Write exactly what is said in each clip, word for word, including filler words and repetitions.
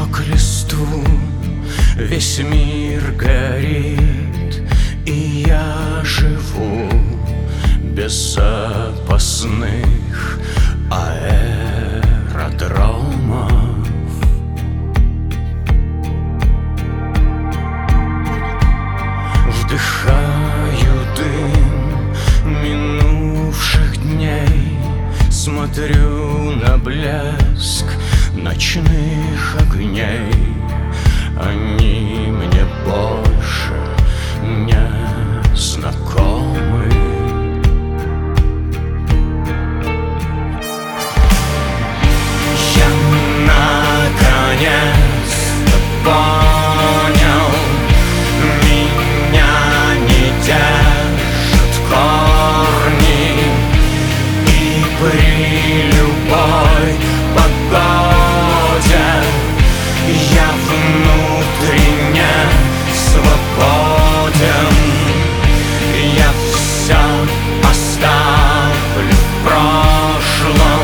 к листу, весь мир горит, и я живу без запасных аэродромов. Вдыхаю дым минувших дней, смотрю на блеск ночных огней. Они мне больше не знакомы. Я наконец-то понял, меня не держат корни, и при любой погоде я внутренне свободен. Я все оставлю в прошлом,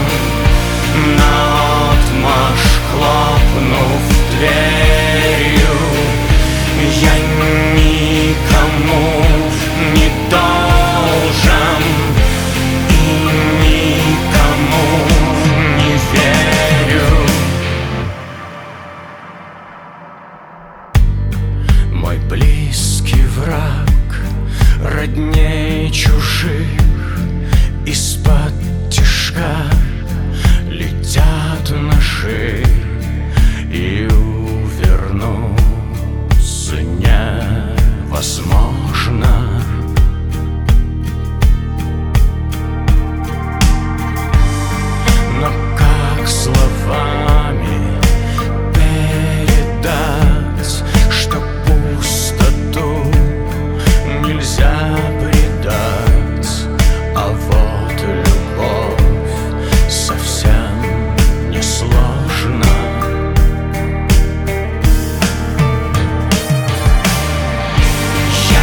наотмашь хлопнув дверью. Я никому не должен и никому не верю. Мой близкий враг родней чужих, из-под тишка летят ножи, и увернуться невозможно. Но как словами передать, что пустоту нельзя предать, а вот любовь совсем не сложно. Я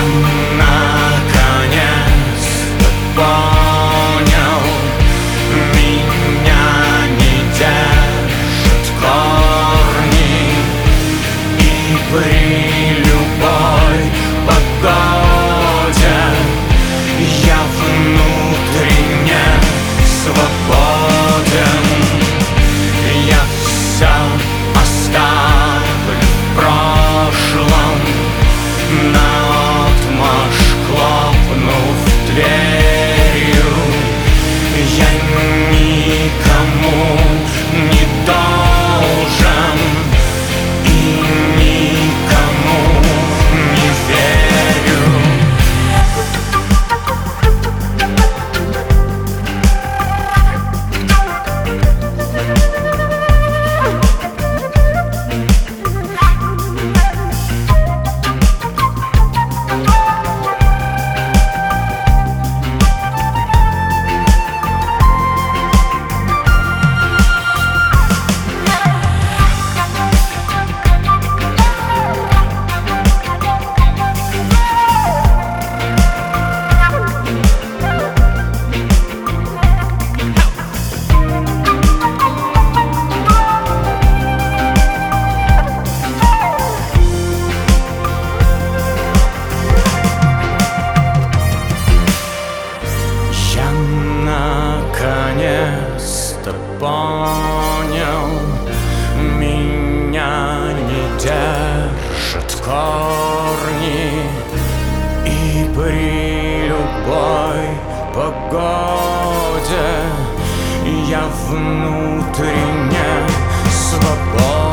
наконец-то понял, меня не держат корни, и при любой погоде я внутренне свободен. Я все оставлю в прошлом, наотмашь хлопнув дверью. Я никому не должен и никому не верю. Наконец-то понял, меня не держат корни, и при любой погоде я внутренне свободен.